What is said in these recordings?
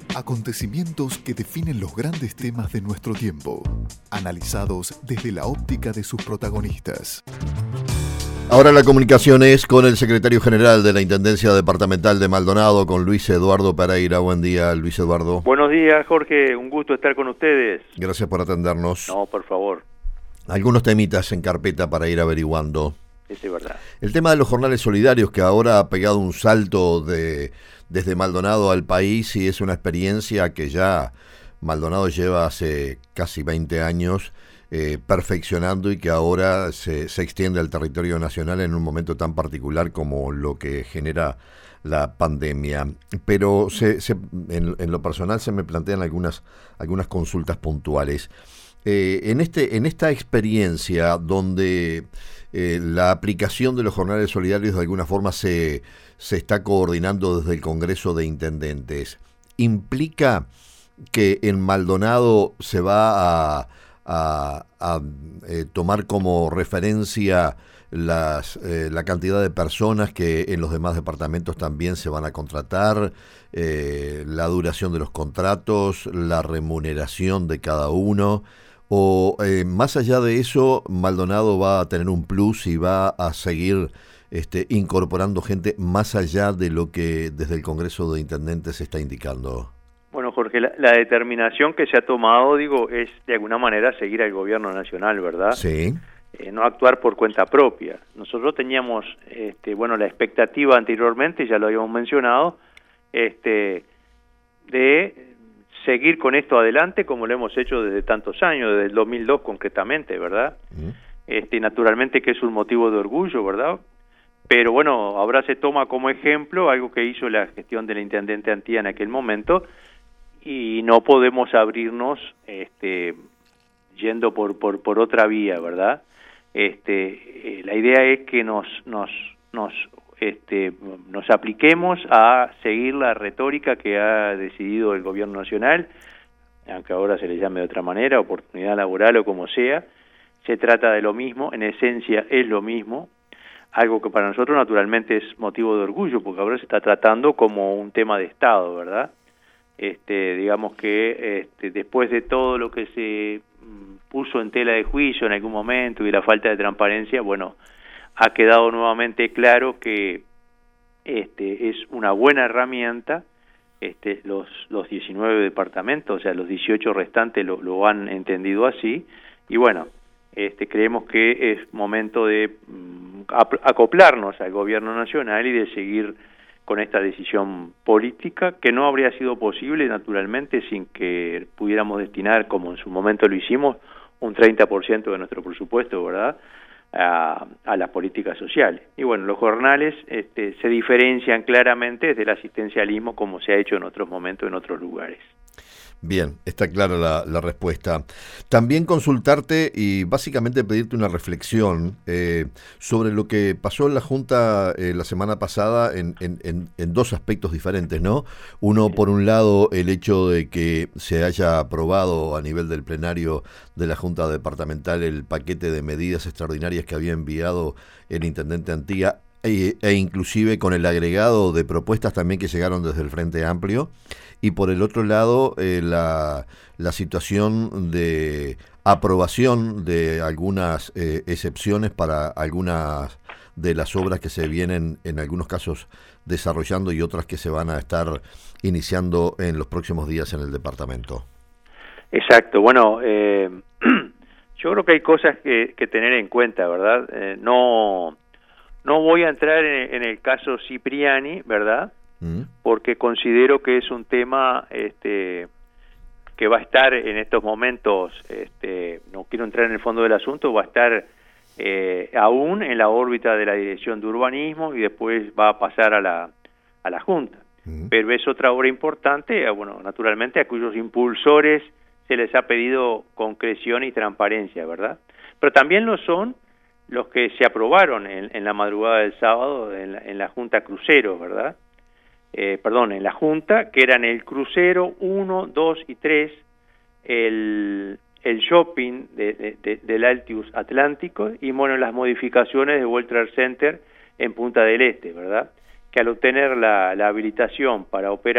Acontecimientos que definen los grandes temas de nuestro tiempo, analizados desde la óptica de sus protagonistas. Ahora la comunicación es con el secretario general de la Intendencia Departamental de Maldonado, con Luis Eduardo Pereira. Buen día, Luis Eduardo. Buenos días, Jorge. Un gusto estar con ustedes. Gracias por atendernos. No, por favor. Algunos temitas en carpeta para ir averiguando. Es verdad. El tema de los jornales solidarios, que ahora ha pegado un salto desde Maldonado al país, y es una experiencia que ya Maldonado lleva hace casi 20 años perfeccionando, y que ahora se extiende al territorio nacional en un momento tan particular como lo que genera la pandemia. Pero en lo personal se me plantean algunas consultas puntuales. En esta experiencia donde la aplicación de los jornales solidarios de alguna forma se está coordinando desde el Congreso de Intendentes, ¿implica que en Maldonado se va a tomar como referencia la cantidad de personas que en los demás departamentos también se van a contratar, la duración de los contratos, la remuneración de cada uno? ¿O más allá de eso, Maldonado va a tener un plus y va a seguir incorporando gente más allá de lo que desde el Congreso de Intendentes se está indicando? Bueno, Jorge, la determinación que se ha tomado, es de alguna manera seguir al gobierno nacional, ¿verdad? Sí. No actuar por cuenta propia. Nosotros teníamos, la expectativa anteriormente, ya lo habíamos mencionado, de seguir con esto adelante como lo hemos hecho desde tantos años, desde el 2002 concretamente, ¿verdad? Naturalmente que es un motivo de orgullo, ¿verdad? Pero bueno, ahora se toma como ejemplo algo que hizo la gestión del intendente Antía en aquel momento, y no podemos abrirnos yendo por otra vía, ¿verdad? La idea es que nos apliquemos a seguir la retórica que ha decidido el gobierno nacional, aunque ahora se le llame de otra manera, oportunidad laboral o como sea. Se trata de lo mismo, en esencia es lo mismo, algo que para nosotros naturalmente es motivo de orgullo, porque ahora se está tratando como un tema de Estado, ¿verdad? Digamos que después de todo lo que se puso en tela de juicio en algún momento y la falta de transparencia, bueno, ha quedado nuevamente claro que es una buena herramienta. Los 19 departamentos, o sea, los 18 restantes lo han entendido así, y bueno, creemos que es momento de acoplarnos al gobierno nacional y de seguir con esta decisión política, que no habría sido posible naturalmente sin que pudiéramos destinar, como en su momento lo hicimos, un 30% de nuestro presupuesto, ¿verdad?, a las políticas sociales. Y bueno, los jornales se diferencian claramente desde el asistencialismo, como se ha hecho en otros momentos en otros lugares. Bien, está clara la respuesta. También consultarte y básicamente pedirte una reflexión sobre lo que pasó en la Junta la semana pasada en dos aspectos diferentes, ¿no? Uno, por un lado, el hecho de que se haya aprobado a nivel del plenario de la Junta Departamental el paquete de medidas extraordinarias que había enviado el intendente Antía, e inclusive con el agregado de propuestas también que llegaron desde el Frente Amplio, y por el otro lado la situación de aprobación de algunas excepciones para algunas de las obras que se vienen en algunos casos desarrollando y otras que se van a estar iniciando en los próximos días en el departamento. Exacto, bueno, yo creo que hay cosas que tener en cuenta, ¿verdad? No voy a entrar en el caso Cipriani, ¿verdad? Porque considero que es un tema que va a estar en estos momentos, no quiero entrar en el fondo del asunto, va a estar aún en la órbita de la Dirección de Urbanismo y después va a pasar a la Junta. Pero es otra obra importante, bueno, naturalmente a cuyos impulsores se les ha pedido concreción y transparencia, ¿verdad? Pero también lo son los que se aprobaron en la madrugada del sábado en la Junta Crucero, ¿verdad? En la Junta, que eran el Crucero 1, 2 y 3, el shopping del Altius Atlántico y, bueno, las modificaciones de World Trade Center en Punta del Este, ¿verdad? Que al obtener la habilitación para operar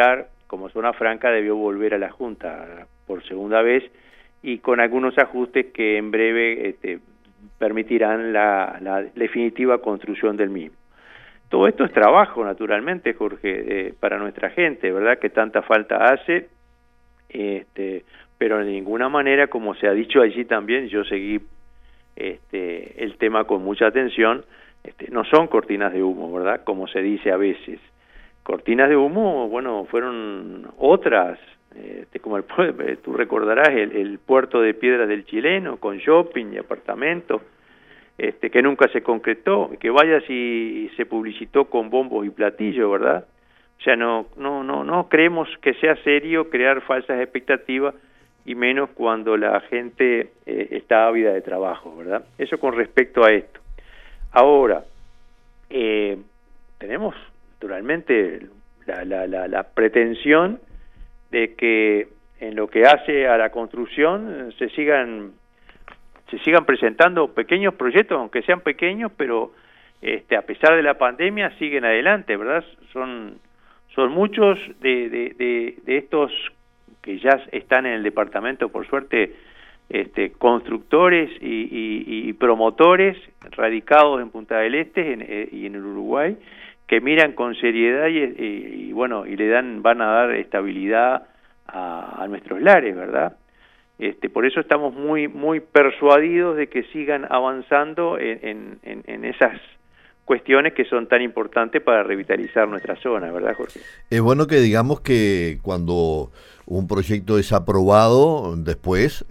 como zona franca debió volver a la Junta por segunda vez y con algunos ajustes que en breve permitirán la definitiva construcción del mismo. Todo esto es trabajo, naturalmente, Jorge, para nuestra gente, ¿verdad?, que tanta falta hace, pero de ninguna manera, como se ha dicho allí también, yo seguí el tema con mucha atención, no son cortinas de humo, ¿verdad?, como se dice a veces. Cortinas de humo, bueno, fueron otras, como tú recordarás, el puerto de Piedras del Chileno, con shopping y apartamentos, que nunca se concretó, que vaya si se publicitó con bombos y platillos, ¿verdad? O sea, no creemos que sea serio crear falsas expectativas, y menos cuando la gente está ávida de trabajo, ¿verdad? Eso con respecto a esto. Ahora, tenemos naturalmente la pretensión de que en lo que hace a la construcción se sigan presentando pequeños proyectos, aunque sean pequeños, pero a pesar de la pandemia siguen adelante, ¿verdad? Son muchos de estos que ya están en el departamento, por suerte, constructores y promotores radicados en Punta del Este y en el Uruguay, que miran con seriedad y van a dar estabilidad a nuestros lares, ¿verdad? Por eso estamos muy persuadidos de que sigan avanzando en esas cuestiones que son tan importantes para revitalizar nuestra zona, ¿verdad, Jorge? Es bueno que digamos que cuando un proyecto es aprobado, después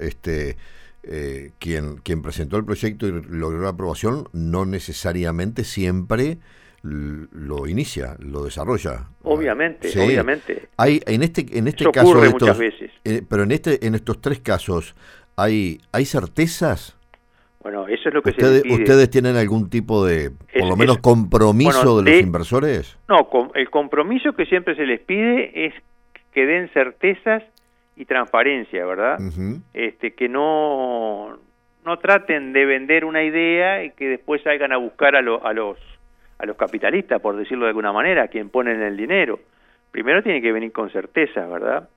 quien presentó el proyecto y logró la aprobación no necesariamente siempre lo inicia, lo desarrolla. Obviamente, sí. Obviamente. Hay en este eso caso ocurre muchas veces. Pero en estos tres casos hay certezas. Bueno, eso es lo que se les pide. ¿Ustedes tienen algún tipo de, por lo menos, compromiso de los inversores? No, el compromiso que siempre se les pide es que den certezas y transparencia, ¿verdad? Uh-huh. Que no traten de vender una idea y que después salgan a buscar a los capitalistas, por decirlo de alguna manera, a quien ponen el dinero. Primero tiene que venir con certeza, ¿verdad?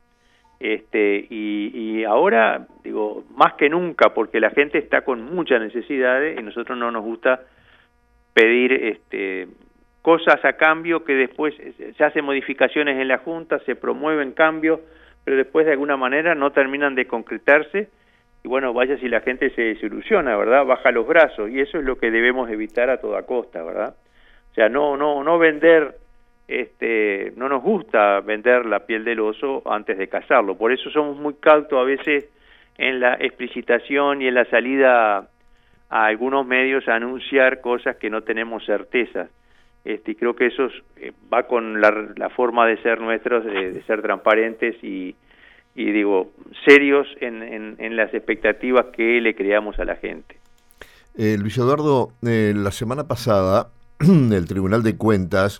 Y ahora, digo, más que nunca, porque la gente está con muchas necesidades y nosotros no nos gusta pedir cosas a cambio que después se hacen modificaciones en la Junta, se promueven cambios, pero después de alguna manera no terminan de concretarse y bueno, vaya si la gente se desilusiona, ¿verdad? Baja los brazos y eso es lo que debemos evitar a toda costa, ¿verdad? O sea, no vender, no nos gusta vender la piel del oso antes de cazarlo. Por eso somos muy cautos a veces en la explicitación y en la salida a algunos medios a anunciar cosas que no tenemos certeza. Y creo que eso va con la forma de ser nuestros, de ser transparentes y digo, serios en las expectativas que le creamos a la gente. Luis Eduardo, la semana pasada el Tribunal de Cuentas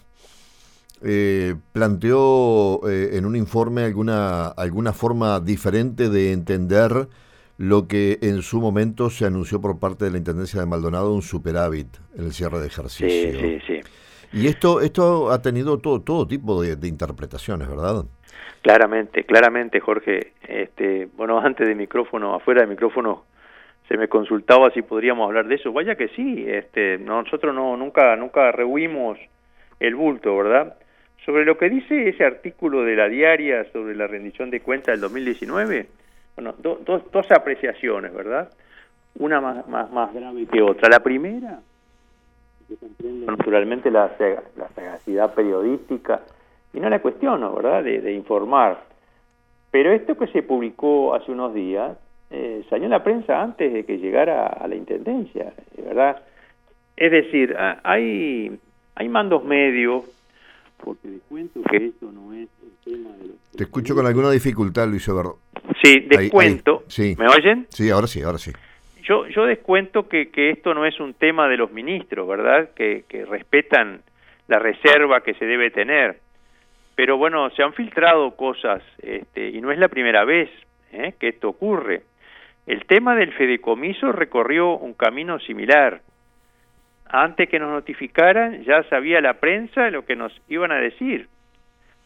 planteó en un informe alguna forma diferente de entender lo que en su momento se anunció por parte de la Intendencia de Maldonado, un superávit en el cierre de ejercicio. Sí. Y esto ha tenido todo tipo de interpretaciones, ¿verdad? Claramente, Jorge. Bueno, antes de micrófono, afuera de micrófono, se me consultaba si podríamos hablar de eso. Vaya que sí. Nosotros nunca rehuimos el bulto, ¿verdad? Sobre lo que dice ese artículo de la diaria sobre la rendición de cuentas del 2019, bueno, dos apreciaciones, ¿verdad? Una más grave que otra. La primera, yo comprendo naturalmente la sagacidad periodística, y no la cuestiono, ¿verdad?, de informar. Pero esto que se publicó hace unos días, salió en la prensa antes de que llegara a la Intendencia, ¿verdad? Es decir, hay mandos medios, porque descuento que esto no es el tema de los... Te escucho con alguna dificultad, Luis Eduardo. Sí, descuento. Ahí. Sí. ¿Me oyen? Sí, ahora sí. Yo descuento que esto no es un tema de los ministros, ¿verdad? Que respetan la reserva que se debe tener. Pero bueno, se han filtrado cosas, y no es la primera vez que esto ocurre. El tema del fideicomiso recorrió un camino similar. Antes que nos notificaran, ya sabía la prensa lo que nos iban a decir.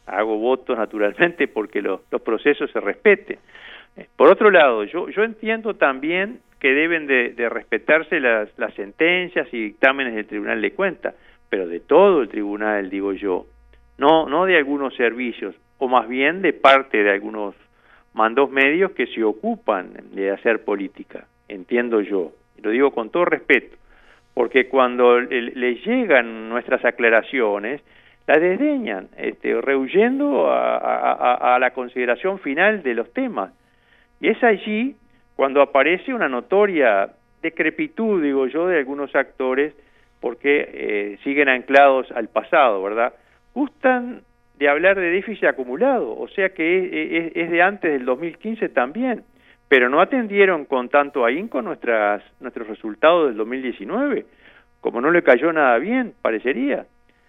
hago votos naturalmente porque los procesos se respeten. Por otro lado, yo entiendo también que deben de respetarse las sentencias y dictámenes del Tribunal de Cuentas, pero de todo el tribunal, digo yo, no de algunos servicios, o más bien de parte de algunos mandos medios que se ocupan de hacer política, entiendo yo, y lo digo con todo respeto, porque cuando les llegan nuestras aclaraciones, las desdeñan, rehuyendo a la consideración final de los temas, y es allí cuando aparece una notoria decrepitud, digo yo, de algunos actores, porque siguen anclados al pasado, ¿verdad? Gustan de hablar de déficit acumulado, o sea que es de antes del 2015 también, pero no atendieron con tanto ahínco nuestros resultados del 2019, como no le cayó nada bien, parecería.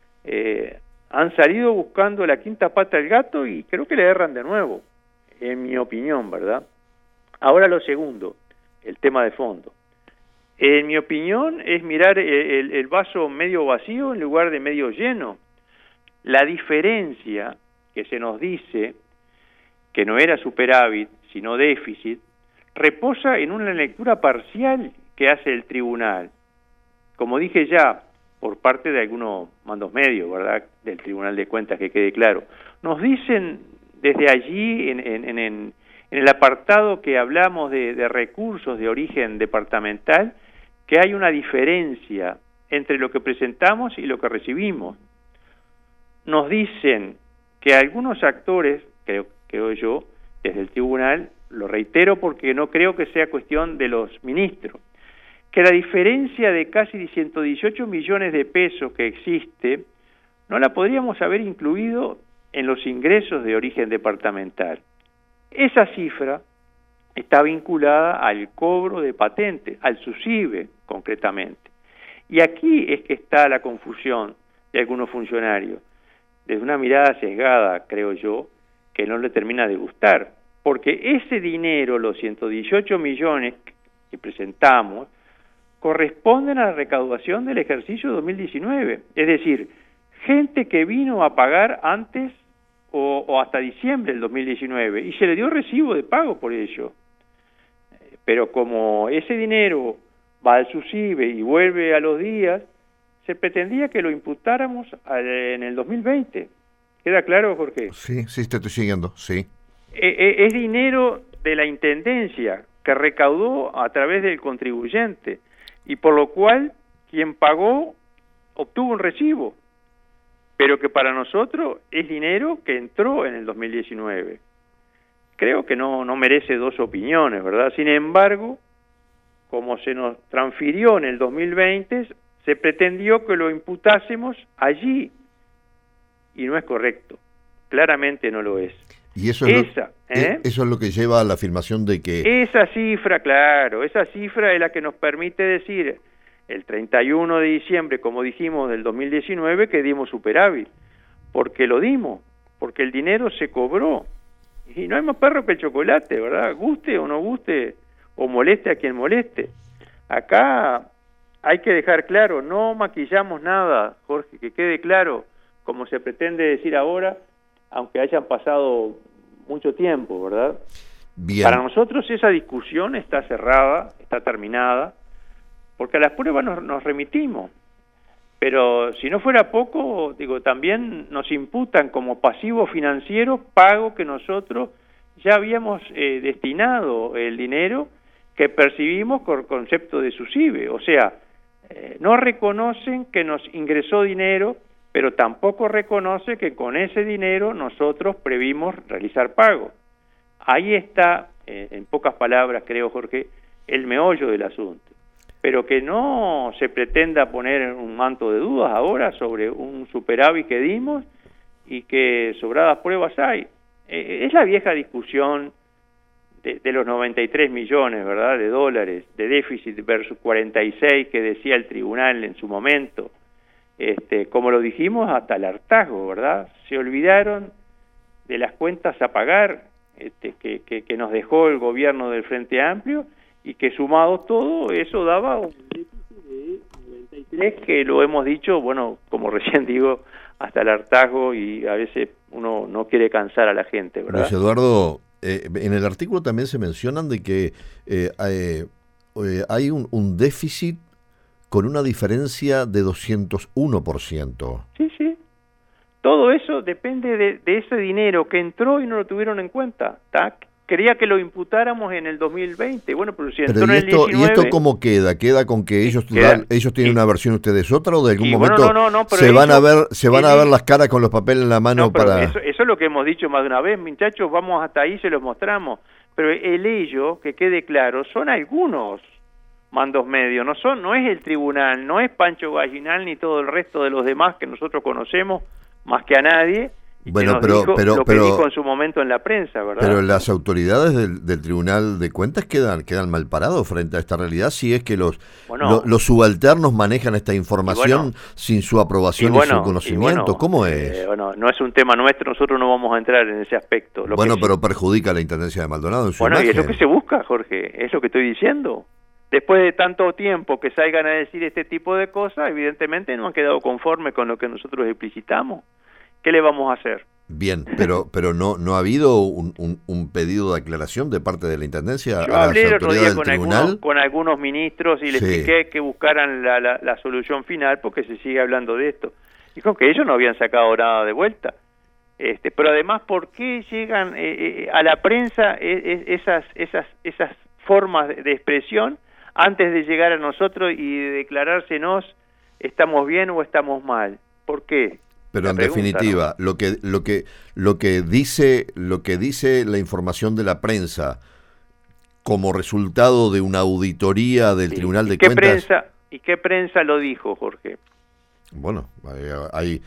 Han salido buscando la quinta pata al gato y creo que le erran de nuevo, en mi opinión, ¿verdad? Ahora lo segundo, el tema de fondo. En mi opinión es mirar el vaso medio vacío en lugar de medio lleno. La diferencia que se nos dice que no era superávit, sino déficit, reposa en una lectura parcial que hace el tribunal. Como dije ya, por parte de algunos mandos medios, ¿verdad?, del Tribunal de Cuentas, que quede claro. Nos dicen desde allí, en el apartado que hablamos de recursos de origen departamental, que hay una diferencia entre lo que presentamos y lo que recibimos. Nos dicen que algunos actores, creo yo, desde el tribunal, lo reitero porque no creo que sea cuestión de los ministros, que la diferencia de casi 118 millones de pesos que existe, no la podríamos haber incluido en los ingresos de origen departamental. Esa cifra está vinculada al cobro de patentes, al SUSIBE concretamente. Y aquí es que está la confusión de algunos funcionarios, desde una mirada sesgada, creo yo, que no le termina de gustar, porque ese dinero, los 118 millones que presentamos, corresponden a la recaudación del ejercicio 2019, es decir, gente que vino a pagar antes o hasta diciembre del 2019 y se le dio recibo de pago por ello. Pero como ese dinero va al SUSIBE y vuelve a los días, se pretendía que lo imputáramos en el 2020. ¿Queda claro, Jorge? Sí, te estoy siguiendo, sí. Es dinero de la Intendencia que recaudó a través del contribuyente y por lo cual quien pagó obtuvo un recibo, pero que para nosotros es dinero que entró en el 2019. Creo que no merece dos opiniones, ¿verdad? Sin embargo, como se nos transfirió en el 2020, se pretendió que lo imputásemos allí, y no es correcto. Claramente no lo es. Y eso es lo que lleva a la afirmación de que... Esa cifra, claro, esa cifra es la que nos permite decir el 31 de diciembre, como dijimos, del 2019, que dimos superávit, porque lo dimos, porque el dinero se cobró. Y no hay más perro que el chocolate, ¿verdad? Guste o no guste, o moleste a quien moleste. Acá hay que dejar claro, no maquillamos nada, Jorge, que quede claro, como se pretende decir ahora, aunque hayan pasado mucho tiempo, ¿verdad? Bien. Para nosotros esa discusión está cerrada, está terminada, porque a las pruebas nos remitimos. Pero si no fuera poco, digo, también nos imputan como pasivo financiero pago que nosotros ya habíamos destinado el dinero que percibimos con concepto de SUSIBE. O sea, no reconocen que nos ingresó dinero, pero tampoco reconoce que con ese dinero nosotros previmos realizar pago. Ahí está, en pocas palabras, creo, Jorge, el meollo del asunto. Pero que no se pretenda poner un manto de dudas ahora sobre un superávit que dimos y que sobradas pruebas hay. Es la vieja discusión de los 93 millones, ¿verdad?, de dólares de déficit versus 46 que decía el tribunal en su momento. Como lo dijimos, hasta el hartazgo, ¿verdad? Se olvidaron de las cuentas a pagar que nos dejó el gobierno del Frente Amplio y que sumado todo eso daba un déficit de 93 que lo hemos dicho, bueno, como recién digo, hasta el hartazgo, y a veces uno no quiere cansar a la gente, ¿verdad? Luis Eduardo, en el artículo también se mencionan de que hay un déficit con una diferencia de 201%. Sí, sí. Todo eso depende de ese dinero que entró y no lo tuvieron en cuenta. Quería que lo imputáramos en el 2020. Bueno, pero si entró en el 19... ¿Y esto cómo queda? ¿Queda con que ellos tienen una versión, ustedes otra, o de algún momento se van a ver las caras con los papeles en la mano? No, para eso es lo que hemos dicho más de una vez, muchachos, vamos hasta ahí, se los mostramos. Pero ello, que quede claro, son algunos mandos medios, no es el tribunal, no es Pancho Gallinal ni todo el resto de los demás que nosotros conocemos más que a nadie. Bueno, que dijo en su momento en la prensa, ¿verdad? Pero las autoridades del Tribunal de Cuentas quedan mal parados frente a esta realidad, si es que los subalternos manejan esta información sin su aprobación y su conocimiento. ¿Cómo es? No es un tema nuestro, nosotros no vamos a entrar en ese aspecto. Pero perjudica a la Intendencia de Maldonado en su imagen. Y es lo que se busca, Jorge, es lo que estoy diciendo. Después de tanto tiempo que salgan a decir este tipo de cosas, evidentemente no han quedado conformes con lo que nosotros explicitamos. ¿Qué le vamos a hacer? Bien, pero no ha habido un pedido de aclaración de parte de la Intendencia. Yo hablé el otro día con algunos ministros y les expliqué que buscaran la solución final, porque se sigue hablando de esto. Dijo que ellos no habían sacado nada de vuelta. Pero además, ¿por qué llegan a la prensa esas formas de expresión antes de llegar a nosotros y de declarársenos estamos bien o estamos mal? ¿Por qué? Pero en definitiva, ¿no? lo que dice la información de la prensa como resultado de una auditoría del Tribunal de Cuentas. ¿Qué prensa lo dijo, Jorge? Bueno, hay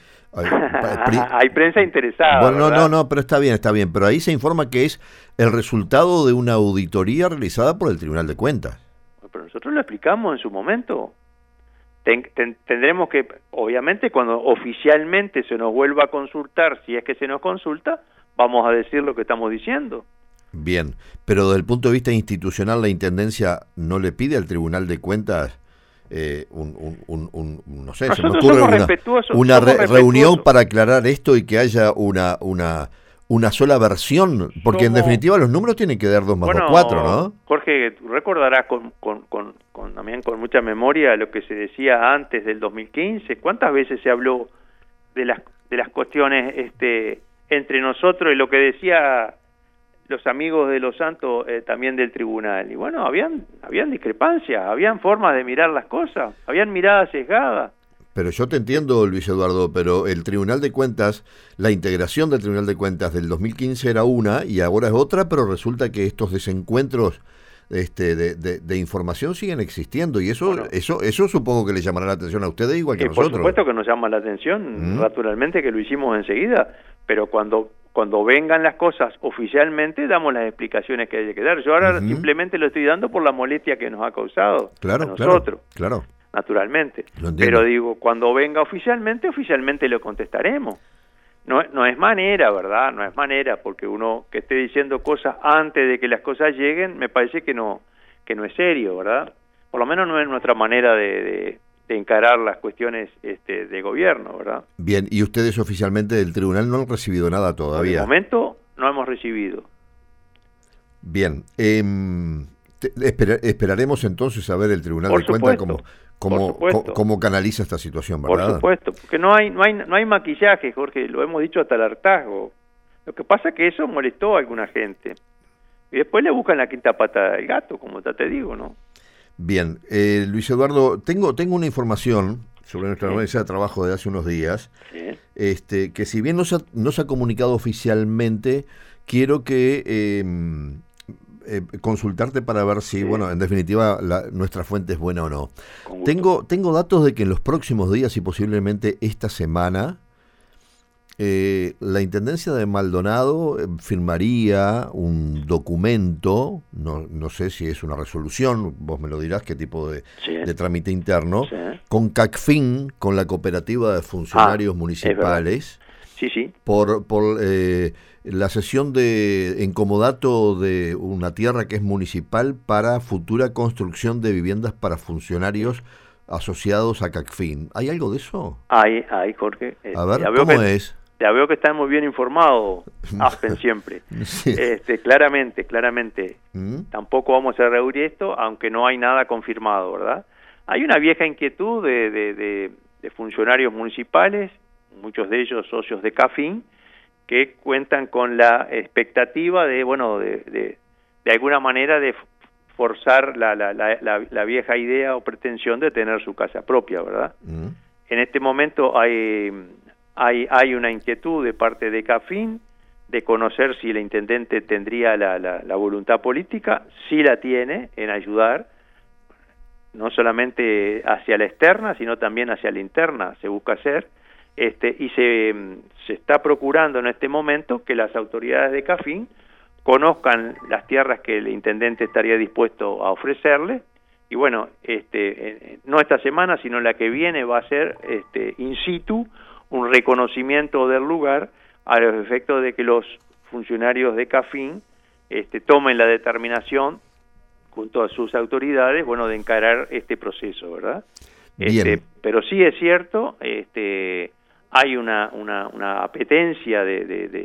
prensa interesada. Bueno, no, pero está bien, pero ahí se informa que es el resultado de una auditoría realizada por el Tribunal de Cuentas. Pero nosotros lo explicamos en su momento. Tendremos que, obviamente, cuando oficialmente se nos vuelva a consultar, si es que se nos consulta, vamos a decir lo que estamos diciendo. Bien, pero desde el punto de vista institucional, la Intendencia no le pide al Tribunal de Cuentas no sé, se me ocurre una reunión para aclarar esto y que haya una sola versión, porque en definitiva los números tienen que dar 2 más 2, 4, ¿no? Jorge, tú recordarás también con mucha memoria lo que se decía antes del 2015. ¿Cuántas veces se habló de las cuestiones entre nosotros y lo que decía los amigos de Los Santos también del tribunal? Y bueno, habían discrepancias, habían formas de mirar las cosas, habían miradas sesgadas. Pero yo te entiendo, Luis Eduardo, pero el Tribunal de Cuentas, la integración del Tribunal de Cuentas del 2015 era una y ahora es otra, pero resulta que estos desencuentros de información siguen existiendo y eso supongo que le llamará la atención a ustedes igual que a nosotros. Por supuesto que nos llama la atención, naturalmente que lo hicimos enseguida, pero cuando vengan las cosas oficialmente damos las explicaciones que hay que dar. Yo ahora simplemente lo estoy dando por la molestia que nos ha causado a nosotros. Claro. Naturalmente, pero digo, cuando venga oficialmente lo contestaremos. No es manera, ¿verdad? No es manera, porque uno que esté diciendo cosas antes de que las cosas lleguen, me parece que no es serio, ¿verdad? Por lo menos no es nuestra manera de encarar las cuestiones de gobierno, ¿verdad? Bien, y ustedes oficialmente del tribunal no han recibido nada todavía. De momento no hemos recibido. Bien, esperaremos entonces a ver el Tribunal de Cuentas cómo canaliza esta situación, ¿verdad? Por supuesto, porque no hay maquillaje, Jorge, lo hemos dicho hasta el hartazgo. Lo que pasa es que eso molestó a alguna gente. Y después le buscan la quinta pata del gato, como ya te digo, ¿no? Bien, Luis Eduardo, tengo una información sobre nuestra mesa de trabajo de hace unos días, que si bien no se ha comunicado oficialmente, quiero que consultarte para ver si, en definitiva, nuestra fuente es buena o no. Tengo datos de que en los próximos días y posiblemente esta semana, la Intendencia de Maldonado firmaría un documento, no sé si es una resolución, vos me lo dirás qué tipo de trámite interno, con CACFIN, con la Cooperativa de Funcionarios Municipales, por la cesión en comodato de una tierra que es municipal para futura construcción de viviendas para funcionarios asociados a CACFIN. ¿Hay algo de eso? Hay, Jorge. A ver, ¿cómo es? Ya veo que está muy bien informado, Aspen siempre. Sí. Claramente. Tampoco vamos a rehuir esto, aunque no hay nada confirmado, ¿verdad? Hay una vieja inquietud de funcionarios municipales, muchos de ellos socios de CAFIN, que cuentan con la expectativa de alguna manera de forzar la vieja idea o pretensión de tener su casa propia, ¿verdad? En este momento hay una inquietud de parte de CAFIN de conocer si el intendente tendría la voluntad política. Sí la tiene en ayudar, no solamente hacia la externa, sino también hacia la interna, se busca hacer, y se está procurando en este momento que las autoridades de CAFIN conozcan las tierras que el intendente estaría dispuesto a ofrecerle, y bueno, no esta semana, sino la que viene va a ser in situ un reconocimiento del lugar a los efectos de que los funcionarios de CAFIN tomen la determinación junto a sus autoridades, de encarar este proceso, ¿verdad? Pero sí es cierto, hay una apetencia de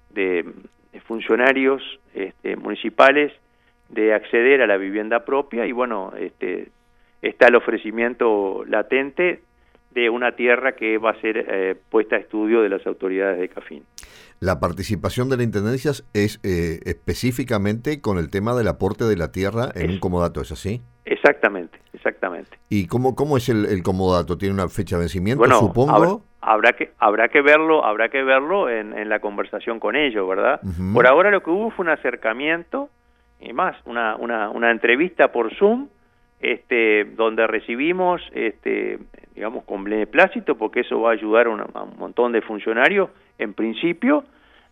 funcionarios municipales de acceder a la vivienda propia y está el ofrecimiento latente de una tierra que va a ser puesta a estudio de las autoridades de CAFIN. La participación de la Intendencia es específicamente con el tema del aporte de la tierra en un comodato, ¿es así? Exactamente. ¿Y cómo es el comodato? ¿Tiene una fecha de vencimiento, supongo? Habrá que verlo en la conversación con ellos, ¿verdad? Uh-huh. Por ahora lo que hubo fue un acercamiento, y más, una entrevista por Zoom, donde recibimos, con beneplácito, porque eso va a ayudar a un montón de funcionarios, en principio,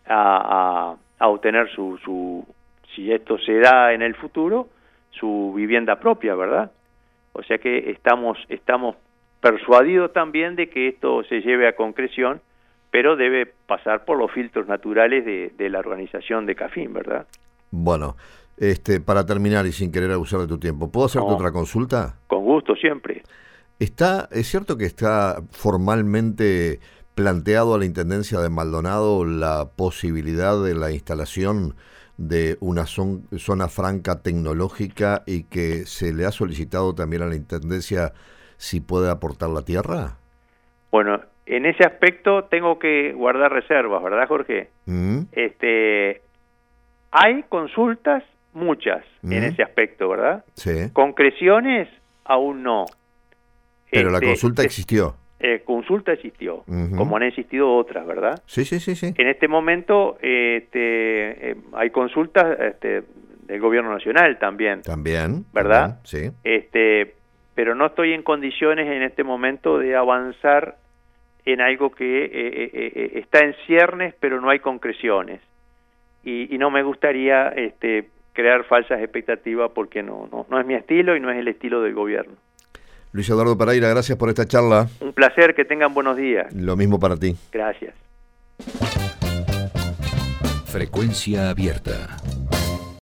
a obtener si esto se da en el futuro, su vivienda propia, ¿verdad? O sea que estamos persuadidos también de que esto se lleve a concreción, pero debe pasar por los filtros naturales de la organización de CAFIN, ¿verdad? Bueno, para terminar y sin querer abusar de tu tiempo, ¿puedo hacerte otra consulta? Con gusto, siempre. ¿Es cierto que está formalmente planteado a la Intendencia de Maldonado la posibilidad de la instalación de una zona franca tecnológica y que se le ha solicitado también a la Intendencia si puede aportar la tierra? Bueno, en ese aspecto tengo que guardar reservas, ¿verdad, Jorge? Hay consultas, muchas, en ese aspecto, ¿verdad? Sí. Concreciones, aún no. Pero la consulta existió. Consulta existió, como han existido otras, ¿verdad? Sí. En este momento hay consultas del Gobierno Nacional también. También. ¿Verdad? Sí. Pero no estoy en condiciones en este momento de avanzar en algo que está en ciernes, pero no hay concreciones. Y no me gustaría crear falsas expectativas porque no es mi estilo y no es el estilo del gobierno. Luis Eduardo Pereira, gracias por esta charla. Un placer, que tengan buenos días. Lo mismo para ti. Gracias. Frecuencia abierta.